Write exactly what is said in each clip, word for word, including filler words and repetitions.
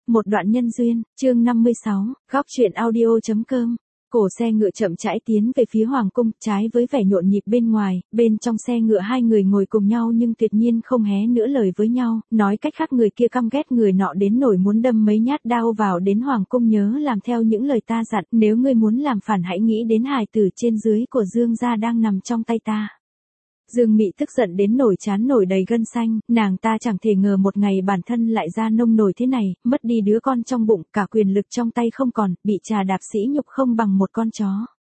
Một đoạn nhân duyên, chương năm mươi sáu, góc truyện audio.com. Cổ xe ngựa chậm rãi tiến về phía hoàng cung, trái với vẻ nhộn nhịp bên ngoài, bên trong xe ngựa hai người ngồi cùng nhau nhưng tuyệt nhiên không hé nửa lời với nhau, nói cách khác người kia căm ghét người nọ đến nỗi muốn đâm mấy nhát đao vào đến hoàng cung, nhớ làm theo những lời ta dặn, nếu ngươi muốn làm phản hãy nghĩ đến hài tử trên dưới của Dương gia đang nằm trong tay ta. Dương Mị tức giận đến nổi trán nổi đầy gân xanh, nàng ta chẳng thể ngờ một ngày bản thân lại ra nông nổi thế này, mất đi đứa con trong bụng, cả quyền lực trong tay không còn, bị trà đạp sỉ nhục không bằng một con chó.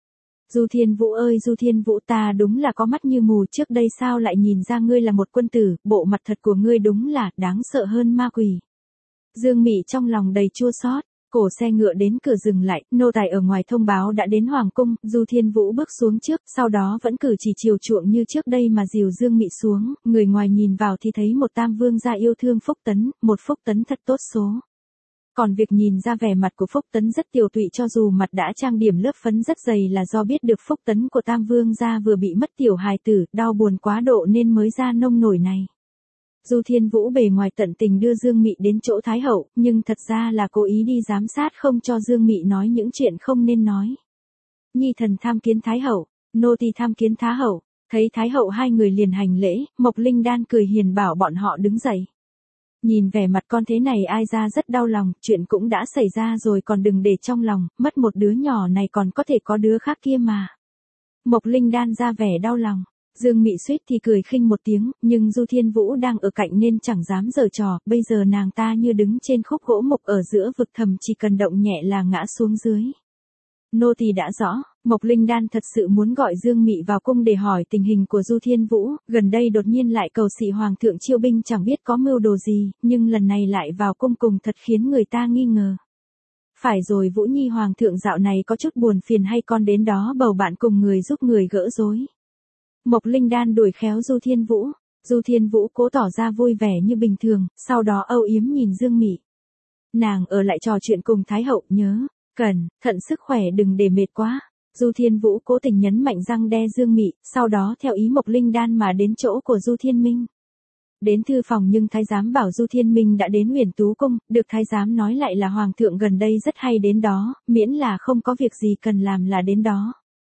Du Thiên Vũ ơi Du Thiên Vũ, ta đúng là có mắt như mù, trước đây sao lại nhìn ra ngươi là một quân tử, bộ mặt thật của ngươi đúng là đáng sợ hơn ma quỷ. Dương Mị trong lòng đầy chua xót. Cổ xe ngựa đến cửa dừng lại, nô tài ở ngoài thông báo đã đến hoàng cung, Du Thiên Vũ bước xuống trước, sau đó vẫn cử chỉ chiều chuộng như trước đây mà dìu Dương Mị xuống, người ngoài nhìn vào thì thấy một tam vương gia yêu thương Phúc Tấn, một Phúc Tấn thật tốt số. Còn việc nhìn ra vẻ mặt của Phúc Tấn rất tiều tụy, cho dù mặt đã trang điểm lớp phấn rất dày là do biết được Phúc Tấn của tam vương gia vừa bị mất tiểu hài tử, đau buồn quá độ nên mới ra nông nổi này. Du Thiên Vũ bề ngoài tận tình đưa Dương Mị đến chỗ Thái Hậu, nhưng thật ra là cố ý đi giám sát không cho Dương Mị nói những chuyện không nên nói. Nhi thần tham kiến Thái Hậu, nô tỳ tham kiến Thái Hậu. Thấy Thái Hậu hai người liền hành lễ, Mộc Linh Đan cười hiền bảo bọn họ đứng dậy. Nhìn vẻ mặt con thế này ai ra rất đau lòng, chuyện cũng đã xảy ra rồi còn đừng để trong lòng, mất một đứa nhỏ này còn có thể có đứa khác kia mà. Mộc Linh Đan ra vẻ đau lòng. Dương Mị suýt thì cười khinh một tiếng, nhưng Du Thiên Vũ đang ở cạnh nên chẳng dám giở trò, bây giờ nàng ta như đứng trên khúc gỗ mục ở giữa vực thẳm, chỉ cần động nhẹ là ngã xuống dưới. Nô tỳ đã rõ, Mộc Linh Đan thật sự muốn gọi Dương Mị vào cung để hỏi tình hình của Du Thiên Vũ, gần đây đột nhiên lại cầu xị hoàng thượng chiêu binh chẳng biết có mưu đồ gì, nhưng lần này lại vào cung cùng thật khiến người ta nghi ngờ. Phải rồi Vũ Nhi hoàng thượng dạo này có chút buồn phiền hay con đến đó bầu bạn cùng người giúp người gỡ rối. Mộc Linh Đan đuổi khéo Du Thiên Vũ, Du Thiên Vũ cố tỏ ra vui vẻ như bình thường, sau đó âu yếm nhìn Dương Mị. Nàng ở lại trò chuyện cùng Thái Hậu, nhớ, cẩn thận sức khỏe đừng để mệt quá. Du Thiên Vũ cố tình nhấn mạnh răng đe Dương Mị, sau đó theo ý Mộc Linh Đan mà đến chỗ của Du Thiên Minh. Đến thư phòng nhưng thái giám bảo Du Thiên Minh đã đến Huyền Tú cung, được thái giám nói lại là hoàng thượng gần đây rất hay đến đó, miễn là không có việc gì cần làm là đến đó.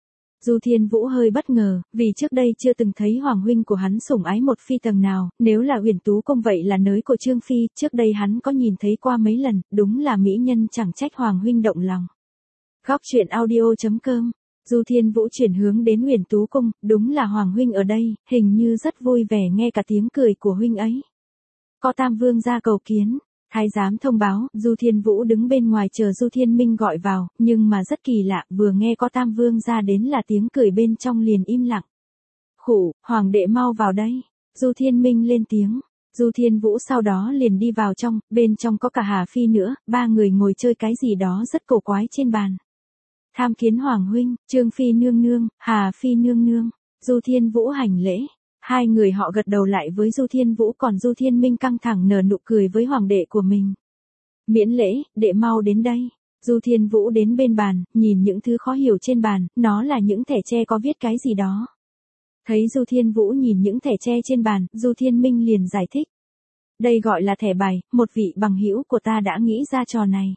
Du Thiên Vũ hơi bất ngờ, vì trước đây chưa từng thấy hoàng huynh của hắn sủng ái một phi tầng nào, nếu là Huyền Tú cung vậy là nới của Trương Phi, trước đây hắn có nhìn thấy qua mấy lần, đúng là mỹ nhân chẳng trách hoàng huynh động lòng. Góc truyện audio.com. Du Thiên Vũ chuyển hướng đến Huyền Tú cung, đúng là hoàng huynh ở đây, hình như rất vui vẻ nghe cả tiếng cười của huynh ấy. Có tam vương ra cầu kiến. Thái giám thông báo, Du Thiên Vũ đứng bên ngoài chờ Du Thiên Minh gọi vào, nhưng mà rất kỳ lạ, vừa nghe có tam vương ra đến là tiếng cười bên trong liền im lặng. Khủ, hoàng đệ mau vào đây. Du Thiên Minh lên tiếng. Du Thiên Vũ sau đó liền đi vào trong, bên trong có cả Hà Phi nữa, ba người ngồi chơi cái gì đó rất cổ quái trên bàn. Tham kiến hoàng huynh, Trương Phi nương nương, Hà Phi nương nương. Du Thiên Vũ hành lễ. Hai người họ gật đầu lại với Du Thiên Vũ, còn Du Thiên Minh căng thẳng nở nụ cười với hoàng đệ của mình. Miễn lễ, đệ mau đến đây. Du Thiên Vũ đến bên bàn, nhìn những thứ khó hiểu trên bàn, nó là những thẻ tre có viết cái gì đó. Thấy Du Thiên Vũ nhìn những thẻ tre trên bàn, Du Thiên Minh liền giải thích. Đây gọi là thẻ bài, một vị bằng hữu của ta đã nghĩ ra trò này.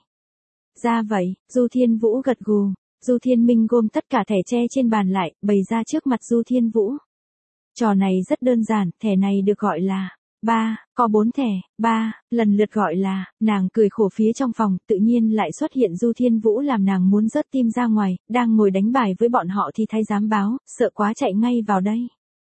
Ra vậy, Du Thiên Vũ gật gù. Du Thiên Minh gom tất cả thẻ tre trên bàn lại, bày ra trước mặt Du Thiên Vũ. Trò này rất đơn giản, thẻ này được gọi là ba, có bốn thẻ, ba, lần lượt gọi là, nàng cười khổ phía trong phòng, tự nhiên lại xuất hiện Du Thiên Vũ làm nàng muốn rớt tim ra ngoài, đang ngồi đánh bài với bọn họ thì thái giám báo, sợ quá chạy ngay vào đây.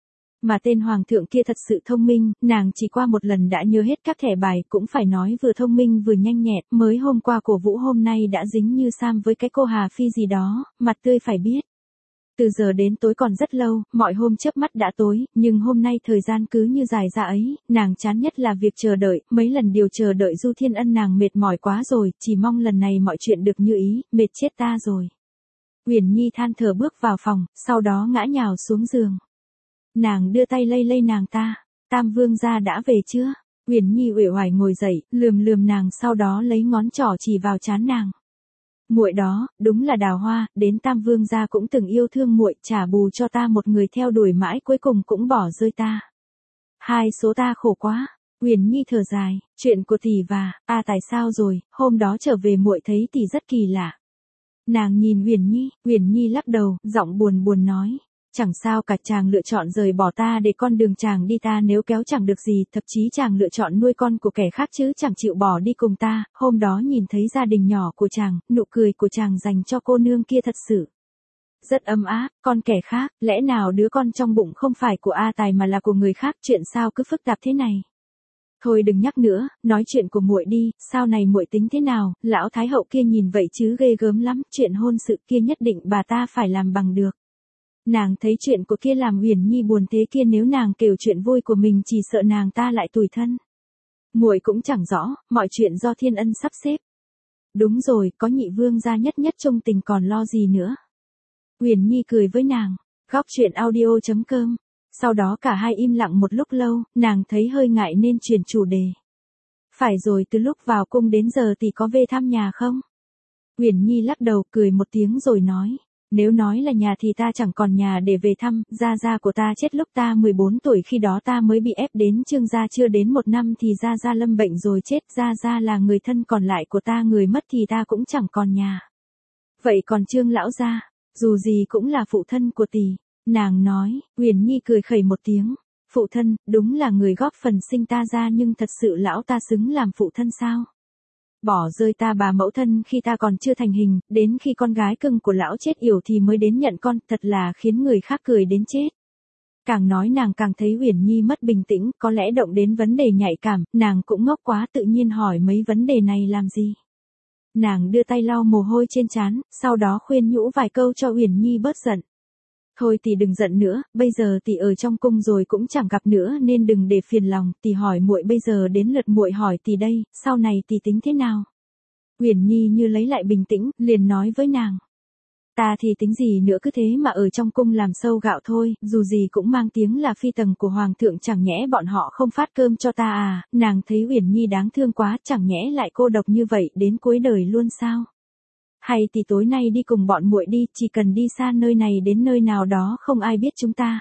Mà tên hoàng thượng kia thật sự thông minh, nàng chỉ qua một lần đã nhớ hết các thẻ bài, cũng phải nói vừa thông minh vừa nhanh nhẹn, mới hôm qua cổ vũ hôm nay đã dính như sam với cái cô Hà Phi gì đó, mặt tươi phải biết. Từ giờ đến tối còn rất lâu, mọi hôm chớp mắt đã tối, nhưng hôm nay thời gian cứ như dài ra ấy, nàng chán nhất là việc chờ đợi, mấy lần điều chờ đợi Du Thiên Ân nàng mệt mỏi quá rồi, chỉ mong lần này mọi chuyện được như ý, mệt chết ta rồi. Uyển Nhi than thở bước vào phòng, sau đó ngã nhào xuống giường. Nàng đưa tay lay lay nàng ta, tam vương gia đã về chưa? Uyển Nhi uể oải ngồi dậy, lườm lườm nàng sau đó lấy ngón trỏ chỉ vào trán nàng. Muội đó, đúng là đào hoa, đến tam vương gia cũng từng yêu thương muội, trả bù cho ta một người theo đuổi mãi cuối cùng cũng bỏ rơi ta. Hai số ta khổ quá. Uyển Nhi thở dài, chuyện của tỷ và, a Tài sao rồi, hôm đó trở về muội thấy tỷ rất kỳ lạ. Nàng nhìn Uyển Nhi, Uyển Nhi lắc đầu, giọng buồn buồn nói. Chẳng sao cả, chàng lựa chọn rời bỏ ta để con đường chàng đi, ta nếu kéo chẳng được gì, thậm chí chàng lựa chọn nuôi con của kẻ khác chứ chẳng chịu bỏ đi cùng ta, hôm đó nhìn thấy gia đình nhỏ của chàng, nụ cười của chàng dành cho cô nương kia thật sự rất ấm áp, con kẻ khác, lẽ nào đứa con trong bụng không phải của A Tài mà là của người khác, chuyện sao cứ phức tạp thế này. Thôi đừng nhắc nữa, nói chuyện của muội đi, sau này muội tính thế nào, lão thái hậu kia nhìn vậy chứ ghê gớm lắm, chuyện hôn sự kia nhất định bà ta phải làm bằng được. Nàng thấy chuyện của kia làm Uyển Nhi buồn thế kia, nếu nàng kể chuyện vui của mình chỉ sợ nàng ta lại tủi thân. Muội cũng chẳng rõ, mọi chuyện do thiên ân sắp xếp. Đúng rồi, có nhị vương gia nhất nhất trung tình còn lo gì nữa. Uyển Nhi cười với nàng, góc truyện audio chấm com. Sau đó cả hai im lặng một lúc lâu, nàng thấy hơi ngại nên chuyển chủ đề. Phải rồi, từ lúc vào cung đến giờ thì có về thăm nhà không? Uyển Nhi lắc đầu cười một tiếng rồi nói. Nếu nói là nhà thì ta chẳng còn nhà để về thăm, gia gia của ta chết lúc ta mười bốn tuổi, khi đó ta mới bị ép đến Trương gia, chưa đến một năm thì gia gia lâm bệnh rồi chết, gia gia là người thân còn lại của ta, người mất thì ta cũng chẳng còn nhà. Vậy còn Trương lão gia, dù gì cũng là phụ thân của tỷ, nàng nói. Uyển Nhi cười khẩy một tiếng, phụ thân, đúng là người góp phần sinh ta ra, nhưng thật sự lão ta xứng làm phụ thân sao? Bỏ rơi ta bà mẫu thân khi ta còn chưa thành hình, đến khi con gái cưng của lão chết yểu thì mới đến nhận con, thật là khiến người khác cười đến chết. Càng nói nàng càng thấy Uyển Nhi mất bình tĩnh, có lẽ động đến vấn đề nhạy cảm, nàng cũng ngốc quá, tự nhiên hỏi mấy vấn đề này làm gì. Nàng đưa tay lau mồ hôi trên trán, sau đó khuyên nhủ vài câu cho Uyển Nhi bớt giận. Thôi tỷ đừng giận nữa, bây giờ tỷ ở trong cung rồi cũng chẳng gặp nữa nên đừng để phiền lòng, tỷ hỏi muội, bây giờ đến lượt muội hỏi tỷ đây, sau này tỷ tính thế nào? Uyển Nhi như lấy lại bình tĩnh, liền nói với nàng. Ta thì tính gì nữa, cứ thế mà ở trong cung làm sâu gạo thôi, dù gì cũng mang tiếng là phi tần của hoàng thượng, chẳng nhẽ bọn họ không phát cơm cho ta à? Nàng thấy Uyển Nhi đáng thương quá, chẳng nhẽ lại cô độc như vậy đến cuối đời luôn sao? Hay thì tối nay đi cùng bọn muội đi, chỉ cần đi xa nơi này đến nơi nào đó không ai biết chúng ta.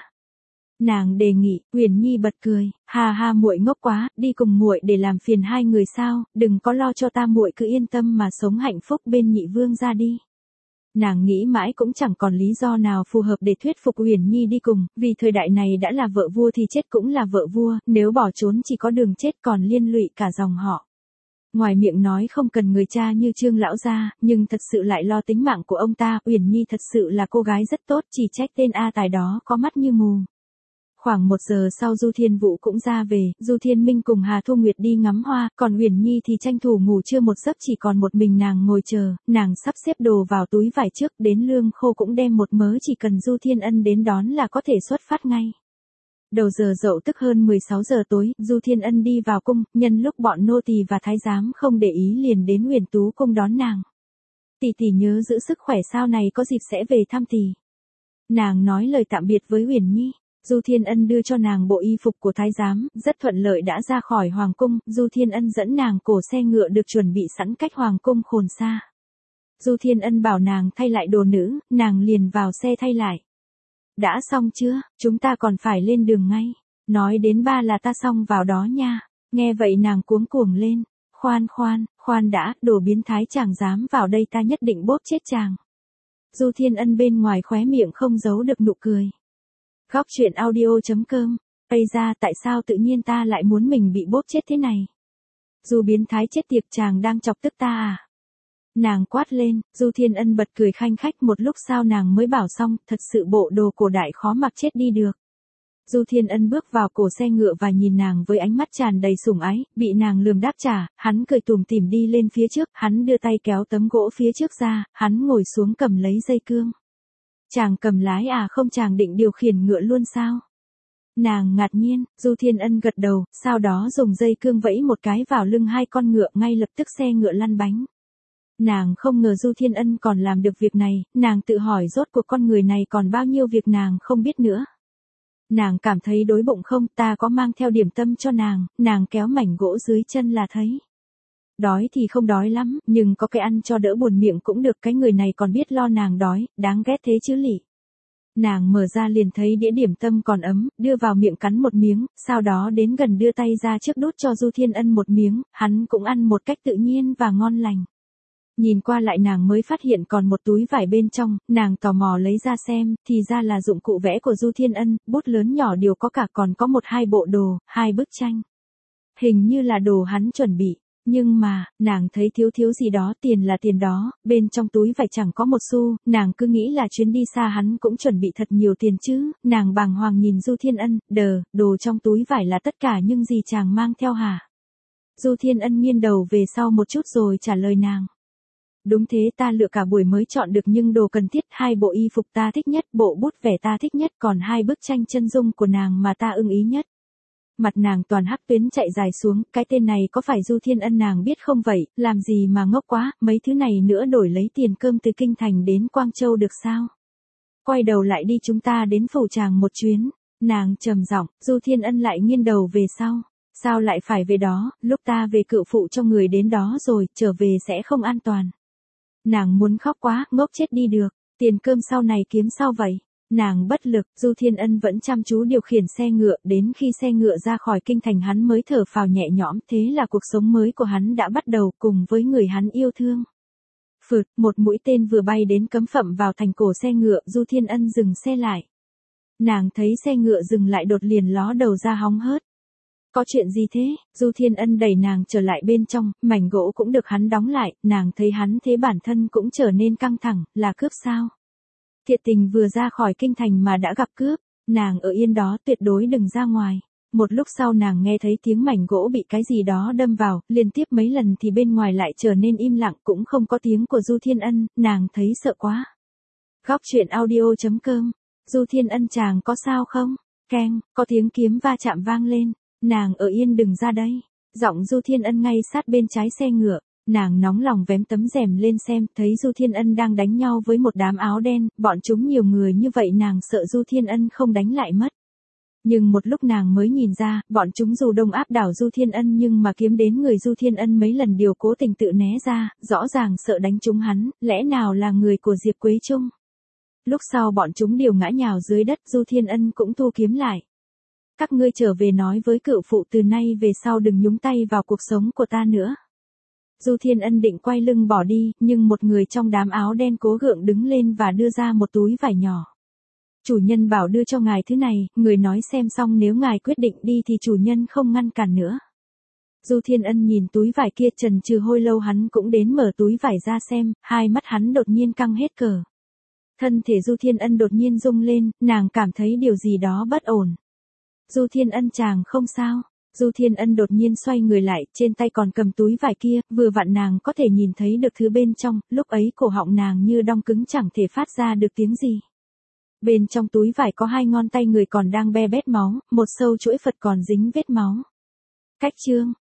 Nàng đề nghị. Uyển Nhi bật cười, ha ha, muội ngốc quá, đi cùng muội để làm phiền hai người sao, đừng có lo cho ta, muội cứ yên tâm mà sống hạnh phúc bên nhị vương gia đi. Nàng nghĩ mãi cũng chẳng còn lý do nào phù hợp để thuyết phục Uyển Nhi đi cùng, vì thời đại này đã là vợ vua thì chết cũng là vợ vua, nếu bỏ trốn chỉ có đường chết, còn liên lụy cả dòng họ. Ngoài miệng nói không cần người cha như Trương lão gia, nhưng thật sự lại lo tính mạng của ông ta. Uyển Nhi thật sự là cô gái rất tốt, chỉ trách tên A Tài đó có mắt như mù. Khoảng một giờ sau Du Thiên Vũ cũng ra về, Du Thiên Minh cùng Hà Thu Nguyệt đi ngắm hoa, còn Uyển Nhi thì tranh thủ ngủ trưa một giấc, chỉ còn một mình nàng ngồi chờ, nàng sắp xếp đồ vào túi vải trước, đến lương khô cũng đem một mớ, chỉ cần Du Thiên Ân đến đón là có thể xuất phát ngay. Đầu giờ dậu tức hơn mười sáu giờ tối, Du Thiên Ân đi vào cung, nhân lúc bọn nô tỳ và thái giám không để ý liền đến Huyền Tú cung đón nàng. Tỷ tỷ nhớ giữ sức khỏe, sau này có dịp sẽ về thăm tỷ. Nàng nói lời tạm biệt với Uyển Nhi. Du Thiên Ân đưa cho nàng bộ y phục của thái giám, rất thuận lợi đã ra khỏi hoàng cung. Du Thiên Ân dẫn nàng cổ xe ngựa được chuẩn bị sẵn cách hoàng cung khồn xa. Du Thiên Ân bảo nàng thay lại đồ nữ, nàng liền vào xe thay lại. Đã xong chưa, chúng ta còn phải lên đường ngay. Nói đến ba là ta xong vào đó nha. Nghe vậy nàng cuống cuồng lên. Khoan khoan, khoan đã, đồ biến thái, chàng dám vào đây ta nhất định bóp chết chàng. Du Thiên Ân bên ngoài khóe miệng không giấu được nụ cười. Góc truyện audio chấm com. Ây ra, tại sao tự nhiên ta lại muốn mình bị bóp chết thế này? Du biến thái chết tiệt, chàng đang chọc tức ta à? Nàng quát lên. Du Thiên Ân bật cười khanh khách, một lúc sau nàng mới bảo xong, thật sự bộ đồ cổ đại khó mặc chết đi được. Du Thiên Ân bước vào cổ xe ngựa và nhìn nàng với ánh mắt tràn đầy sủng ái, bị nàng lườm đáp trả, hắn cười tủm tỉm đi lên phía trước, hắn đưa tay kéo tấm gỗ phía trước ra, hắn ngồi xuống cầm lấy dây cương. Chàng cầm lái à? Không, chàng định điều khiển ngựa luôn sao? Nàng ngạc nhiên. Du Thiên Ân gật đầu, sau đó dùng dây cương vẫy một cái vào lưng hai con ngựa, ngay lập tức xe ngựa lăn bánh. Nàng không ngờ Du Thiên Ân còn làm được việc này, nàng tự hỏi rốt cuộc con người này còn bao nhiêu việc nàng không biết nữa. Nàng cảm thấy đói bụng không, ta có mang theo điểm tâm cho nàng, nàng kéo mảnh gỗ dưới chân là thấy. Đói thì không đói lắm, nhưng có cái ăn cho đỡ buồn miệng cũng được, cái người này còn biết lo nàng đói, đáng ghét thế chứ lỉ. Nàng mở ra liền thấy đĩa điểm tâm còn ấm, đưa vào miệng cắn một miếng, sau đó đến gần đưa tay ra trước đút cho Du Thiên Ân một miếng, hắn cũng ăn một cách tự nhiên và ngon lành. Nhìn qua lại nàng mới phát hiện còn một túi vải bên trong, nàng tò mò lấy ra xem, thì ra là dụng cụ vẽ của Du Thiên Ân, bút lớn nhỏ đều có cả, còn có một hai bộ đồ, hai bức tranh. Hình như là đồ hắn chuẩn bị. Nhưng mà, nàng thấy thiếu thiếu gì đó, tiền là tiền đó, bên trong túi vải chẳng có một xu, nàng cứ nghĩ là chuyến đi xa hắn cũng chuẩn bị thật nhiều tiền chứ, nàng bàng hoàng nhìn Du Thiên Ân, đờ, đồ trong túi vải là tất cả nhưng gì chàng mang theo hả? Du Thiên Ân nghiêng đầu về sau một chút rồi trả lời nàng. Đúng thế, ta lựa cả buổi mới chọn được nhưng đồ cần thiết, hai bộ y phục ta thích nhất, bộ bút vẽ ta thích nhất, còn hai bức tranh chân dung của nàng mà ta ưng ý nhất. Mặt nàng toàn hắc tuyến chạy dài xuống, cái tên này có phải Du Thiên Ân nàng biết không vậy, làm gì mà ngốc quá, mấy thứ này nữa đổi lấy tiền cơm từ Kinh Thành đến Quang Châu được sao? Quay đầu lại đi, chúng ta đến phủ tràng một chuyến. Nàng trầm giọng, Du Thiên Ân lại nghiêng đầu về sau. Sao lại phải về đó, lúc ta về cựu phụ cho người đến đó rồi, trở về sẽ không an toàn. Nàng muốn khóc quá, ngốc chết đi được, tiền cơm sau này kiếm sao vậy? Nàng bất lực, Du Thiên Ân vẫn chăm chú điều khiển xe ngựa, đến khi xe ngựa ra khỏi kinh thành hắn mới thở phào nhẹ nhõm, thế là cuộc sống mới của hắn đã bắt đầu cùng với người hắn yêu thương. Phượt, một mũi tên vừa bay đến cấm phậm vào thành cổ xe ngựa, Du Thiên Ân dừng xe lại. Nàng thấy xe ngựa dừng lại đột liền ló đầu ra hóng hớt. Có chuyện gì thế? Du Thiên Ân đẩy nàng trở lại bên trong, mảnh gỗ cũng được hắn đóng lại, nàng thấy hắn thế bản thân cũng trở nên căng thẳng, là cướp sao? Thiệt tình vừa ra khỏi kinh thành mà đã gặp cướp, nàng ở yên đó tuyệt đối đừng ra ngoài. Một lúc sau nàng nghe thấy tiếng mảnh gỗ bị cái gì đó đâm vào, liên tiếp mấy lần thì bên ngoài lại trở nên im lặng, cũng không có tiếng của Du Thiên Ân, nàng thấy sợ quá. Góc truyện audio chấm com, Du Thiên Ân chàng có sao không? Keng, có tiếng kiếm va chạm vang lên, nàng ở yên đừng ra đây. Giọng Du Thiên Ân ngay sát bên trái xe ngựa. Nàng nóng lòng vén tấm rèm lên xem, thấy Du Thiên Ân đang đánh nhau với một đám áo đen, bọn chúng nhiều người như vậy nàng sợ Du Thiên Ân không đánh lại mất. Nhưng một lúc nàng mới nhìn ra, bọn chúng dù đông áp đảo Du Thiên Ân nhưng mà kiếm đến người Du Thiên Ân mấy lần đều cố tình tự né ra, rõ ràng sợ đánh trúng hắn, lẽ nào là người của Diệp Quế Trung. Lúc sau bọn chúng đều ngã nhào dưới đất, Du Thiên Ân cũng thu kiếm lại. Các ngươi trở về nói với cựu phụ từ nay về sau đừng nhúng tay vào cuộc sống của ta nữa. Du Thiên Ân định quay lưng bỏ đi, nhưng một người trong đám áo đen cố gượng đứng lên và đưa ra một túi vải nhỏ. Chủ nhân bảo đưa cho ngài thứ này, người nói xem xong nếu ngài quyết định đi thì chủ nhân không ngăn cản nữa. Du Thiên Ân nhìn túi vải kia chần chừ hồi lâu hắn cũng đến mở túi vải ra xem, hai mắt hắn đột nhiên căng hết cờ. Thân thể Du Thiên Ân đột nhiên rung lên, nàng cảm thấy điều gì đó bất ổn. Du Thiên Ân chàng không sao. Du Thiên Ân đột nhiên xoay người lại, trên tay còn cầm túi vải kia, vừa vặn nàng có thể nhìn thấy được thứ bên trong, lúc ấy cổ họng nàng như đong cứng chẳng thể phát ra được tiếng gì. Bên trong túi vải có hai ngón tay người còn đang be bét máu, một sâu chuỗi Phật còn dính vết máu. Cách chương,